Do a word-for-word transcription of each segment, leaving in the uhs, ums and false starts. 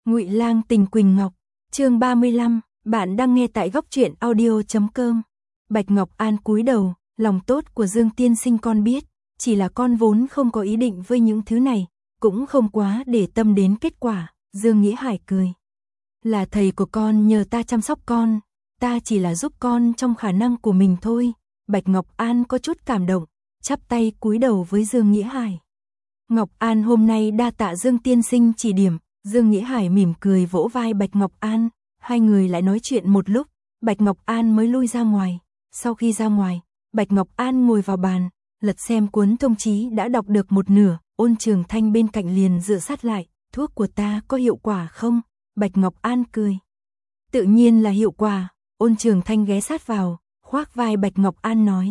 Ngụy Lang tình Quỳnh Ngọc, chương ba mươi lăm, bạn đang nghe tại góc truyện audio chấm com. Bạch Ngọc An cúi đầu, lòng tốt của Dương tiên sinh con biết, chỉ là con vốn không có ý định với những thứ này, cũng không quá để tâm đến kết quả. Dương Nghĩa Hải cười. Là thầy của con nhờ ta chăm sóc con, ta chỉ là giúp con trong khả năng của mình thôi. Bạch Ngọc An có chút cảm động, chắp tay cúi đầu với Dương Nghĩa Hải. Ngọc An hôm nay đa tạ Dương tiên sinh chỉ điểm. Dương Nghĩa Hải mỉm cười vỗ vai Bạch Ngọc An, hai người lại nói chuyện một lúc, Bạch Ngọc An mới lui ra ngoài. Sau khi ra ngoài, Bạch Ngọc An ngồi vào bàn, lật xem cuốn thông chí đã đọc được một nửa. Ôn Trường Thanh bên cạnh liền dựa sát lại, thuốc của ta có hiệu quả không? Bạch Ngọc An cười. Tự nhiên là hiệu quả. Ôn Trường Thanh ghé sát vào, khoác vai Bạch Ngọc An nói.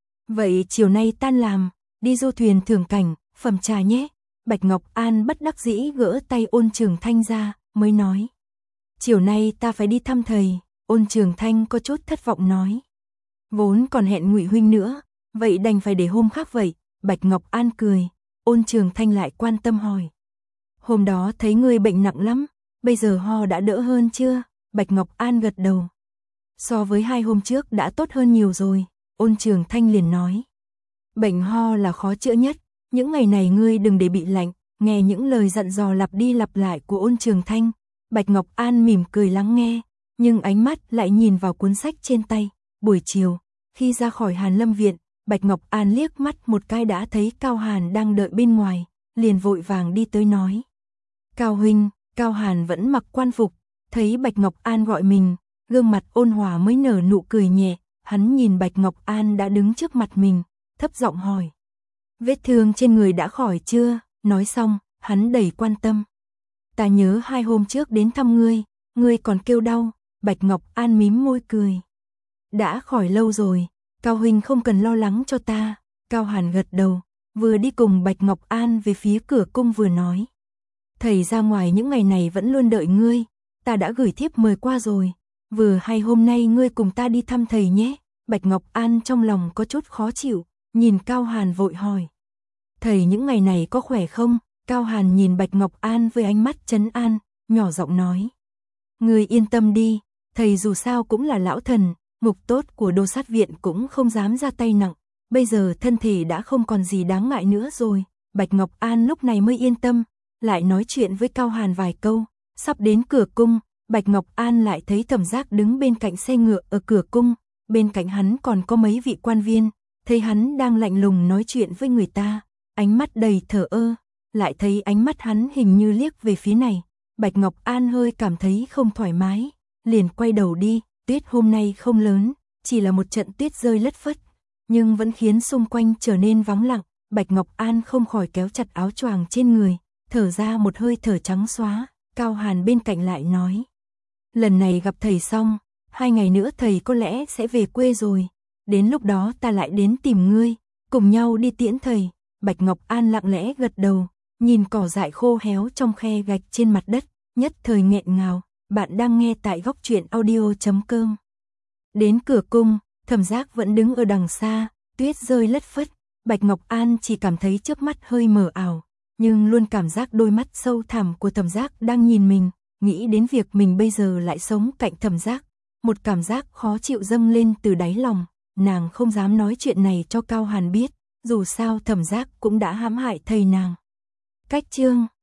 Vậy chiều nay tan làm, đi du thuyền thưởng cảnh, phẩm trà nhé. Bạch Ngọc An bất đắc dĩ gỡ tay Ôn Trường Thanh ra, mới nói. Chiều nay ta phải đi thăm thầy. Ôn Trường Thanh có chút thất vọng nói. Vốn còn hẹn Ngụy huynh nữa, vậy đành phải để hôm khác vậy. Bạch Ngọc An cười. Ôn Trường Thanh lại quan tâm hỏi. Hôm đó thấy ngươi bệnh nặng lắm, bây giờ ho đã đỡ hơn chưa? Bạch Ngọc An gật đầu. So với hai hôm trước đã tốt hơn nhiều rồi. Ôn Trường Thanh liền nói. Bệnh ho là khó chữa nhất. Những ngày này ngươi đừng để bị lạnh. Nghe những lời dặn dò lặp đi lặp lại của Ôn Trường Thanh, Bạch Ngọc An mỉm cười lắng nghe, nhưng ánh mắt lại nhìn vào cuốn sách trên tay. Buổi chiều, khi ra khỏi Hàn Lâm viện, Bạch Ngọc An liếc mắt một cái đã thấy Cao Hàn đang đợi bên ngoài, liền vội vàng đi tới nói. Cao huynh. Cao Hàn vẫn mặc quan phục, thấy Bạch Ngọc An gọi mình, gương mặt ôn hòa mới nở nụ cười nhẹ. Hắn nhìn Bạch Ngọc An đã đứng trước mặt mình, thấp giọng hỏi. Vết thương trên người đã khỏi chưa? Nói xong, hắn đầy quan tâm. Ta nhớ hai hôm trước đến thăm ngươi, ngươi còn kêu đau. Bạch Ngọc An mím môi cười. Đã khỏi lâu rồi, Cao huynh không cần lo lắng cho ta. Cao Hàn gật đầu, vừa đi cùng Bạch Ngọc An về phía cửa cung vừa nói. Thầy ra ngoài những ngày này vẫn luôn đợi ngươi, ta đã gửi thiếp mời qua rồi, vừa hay hôm nay ngươi cùng ta đi thăm thầy nhé. Bạch Ngọc An trong lòng có chút khó chịu, nhìn Cao Hàn vội hỏi. Thầy những ngày này có khỏe không? Cao Hàn nhìn Bạch Ngọc An với ánh mắt trấn an, nhỏ giọng nói. Ngươi yên tâm đi, thầy dù sao cũng là lão thần, mục tốt của Đô Sát Viện cũng không dám ra tay nặng, bây giờ thân thể đã không còn gì đáng ngại nữa rồi. Bạch Ngọc An lúc này mới yên tâm, lại nói chuyện với Cao Hàn vài câu. Sắp đến cửa cung, Bạch Ngọc An lại thấy Thẩm Giác đứng bên cạnh xe ngựa ở cửa cung, bên cạnh hắn còn có mấy vị quan viên, thấy hắn đang lạnh lùng nói chuyện với người ta, ánh mắt đầy thờ ơ, lại thấy ánh mắt hắn hình như liếc về phía này. Bạch Ngọc An hơi cảm thấy không thoải mái, liền quay đầu đi. Tuyết hôm nay không lớn, chỉ là một trận tuyết rơi lất phất, nhưng vẫn khiến xung quanh trở nên vắng lặng. Bạch Ngọc An không khỏi kéo chặt áo choàng trên người, thở ra một hơi thở trắng xóa. Cao Hàn bên cạnh lại nói. Lần này gặp thầy xong, hai ngày nữa thầy có lẽ sẽ về quê rồi, đến lúc đó ta lại đến tìm ngươi, cùng nhau đi tiễn thầy. Bạch Ngọc An lặng lẽ gật đầu, nhìn cỏ dại khô héo trong khe gạch trên mặt đất, nhất thời nghẹn ngào. Bạn đang nghe tại góc truyện audio chấm com. Đến cửa cung, Thẩm Giác vẫn đứng ở đằng xa, tuyết rơi lất phất, Bạch Ngọc An chỉ cảm thấy trước mắt hơi mờ ảo, nhưng luôn cảm giác đôi mắt sâu thẳm của Thẩm Giác đang nhìn mình, nghĩ đến việc mình bây giờ lại sống cạnh Thẩm Giác, một cảm giác khó chịu dâng lên từ đáy lòng. Nàng không dám nói chuyện này cho Cao Hàn biết, dù sao Thẩm Giác cũng đã hãm hại thầy nàng. Cách chương